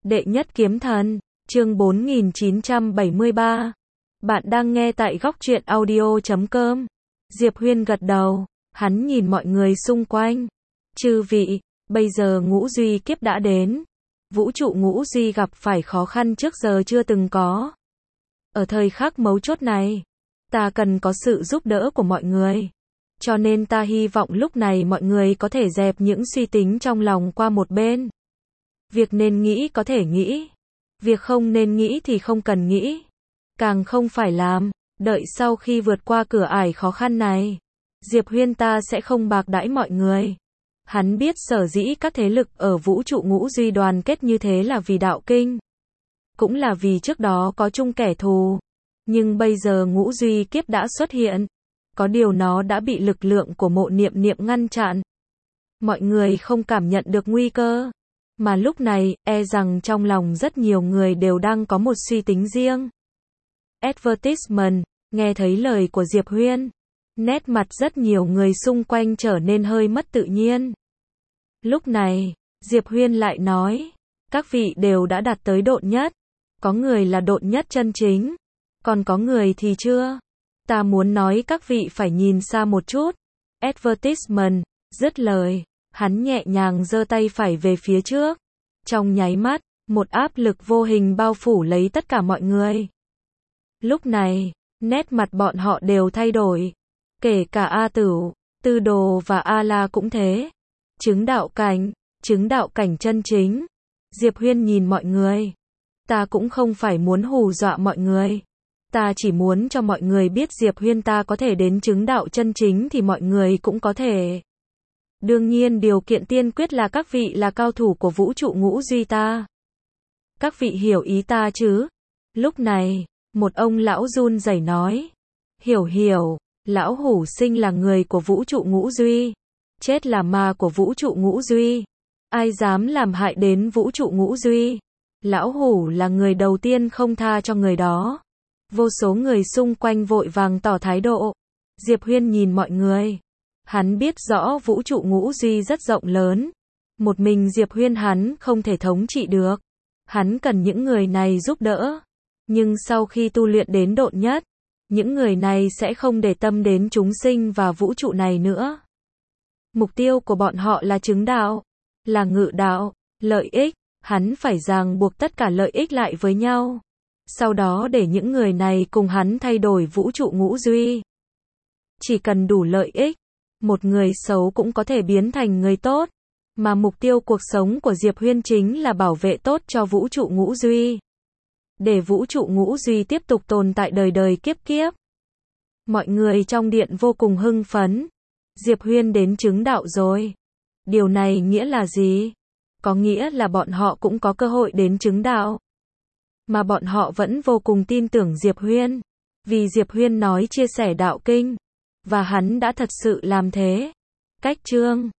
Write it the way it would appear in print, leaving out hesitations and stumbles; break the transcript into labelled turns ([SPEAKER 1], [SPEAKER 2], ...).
[SPEAKER 1] Đệ nhất kiếm thần, chương 4973. Bạn đang nghe tại góc truyện audio.com. Diệp Huyên gật đầu, hắn nhìn mọi người xung quanh. Chư vị, bây giờ ngũ duy kiếp đã đến. Vũ trụ ngũ duy gặp phải khó khăn trước giờ chưa từng có. Ở thời khắc mấu chốt này, ta cần có sự giúp đỡ của mọi người. Cho nên ta hy vọng lúc này mọi người có thể dẹp những suy tính trong lòng qua một bên. Việc nên nghĩ có thể nghĩ. Việc không nên nghĩ thì không cần nghĩ. Càng không phải làm. Đợi sau khi vượt qua cửa ải khó khăn này, Diệp Huyên ta sẽ không bạc đãi mọi người. Hắn biết sở dĩ các thế lực ở vũ trụ ngũ duy đoàn kết như thế là vì đạo kinh. Cũng là vì trước đó có chung kẻ thù. Nhưng bây giờ ngũ duy kiếp đã xuất hiện. Có điều nó đã bị lực lượng của mộ niệm niệm ngăn chặn. Mọi người không cảm nhận được nguy cơ. Mà lúc này, e rằng trong lòng rất nhiều người đều đang có một suy tính riêng. Advertisement, nghe thấy lời của Diệp Huyên. Nét mặt rất nhiều người xung quanh trở nên hơi mất tự nhiên. Lúc này, Diệp Huyên lại nói, các vị đều đã đạt tới độn nhất. Có người là độn nhất chân chính, còn có người thì chưa. Ta muốn nói các vị phải nhìn xa một chút. Advertisement, dứt lời, hắn nhẹ nhàng giơ tay phải về phía trước. Trong nháy mắt, một áp lực vô hình bao phủ lấy tất cả mọi người. Lúc này, nét mặt bọn họ đều thay đổi. Kể cả A Tửu, Tư Đồ và A La cũng thế. Chứng đạo cảnh chân chính. Diệp Huyên nhìn mọi người. Ta cũng không phải muốn hù dọa mọi người. Ta chỉ muốn cho mọi người biết Diệp Huyên ta có thể đến chứng đạo chân chính thì mọi người cũng có thể. Đương nhiên điều kiện tiên quyết là các vị là cao thủ của vũ trụ ngũ duy ta. Các vị hiểu ý ta chứ? Lúc này, một ông lão run rẩy nói. Hiểu, lão hủ sinh là người của vũ trụ ngũ duy. Chết là ma của vũ trụ ngũ duy. Ai dám làm hại đến vũ trụ ngũ duy? Lão hủ là người đầu tiên không tha cho người đó. Vô số người xung quanh vội vàng tỏ thái độ. Diệp Huyên nhìn mọi người. Hắn biết rõ vũ trụ ngũ duy rất rộng lớn. Một mình Diệp Huyên hắn không thể thống trị được. Hắn cần những người này giúp đỡ. Nhưng sau khi tu luyện đến độn nhất, những người này sẽ không để tâm đến chúng sinh và vũ trụ này nữa. Mục tiêu của bọn họ là chứng đạo, là ngự đạo, lợi ích. Hắn phải ràng buộc tất cả lợi ích lại với nhau. Sau đó để những người này cùng hắn thay đổi vũ trụ ngũ duy. Chỉ cần đủ lợi ích, một người xấu cũng có thể biến thành người tốt. Mà mục tiêu cuộc sống của Diệp Huyên chính là bảo vệ tốt cho vũ trụ ngũ duy. Để vũ trụ ngũ duy tiếp tục tồn tại đời đời kiếp kiếp. Mọi người trong điện vô cùng hưng phấn. Diệp Huyên đến chứng đạo rồi. Điều này nghĩa là gì? Có nghĩa là bọn họ cũng có cơ hội đến chứng đạo. Mà bọn họ vẫn vô cùng tin tưởng Diệp Huyên. Vì Diệp Huyên nói chia sẻ đạo kinh. Và hắn đã thật sự làm thế. Cách chương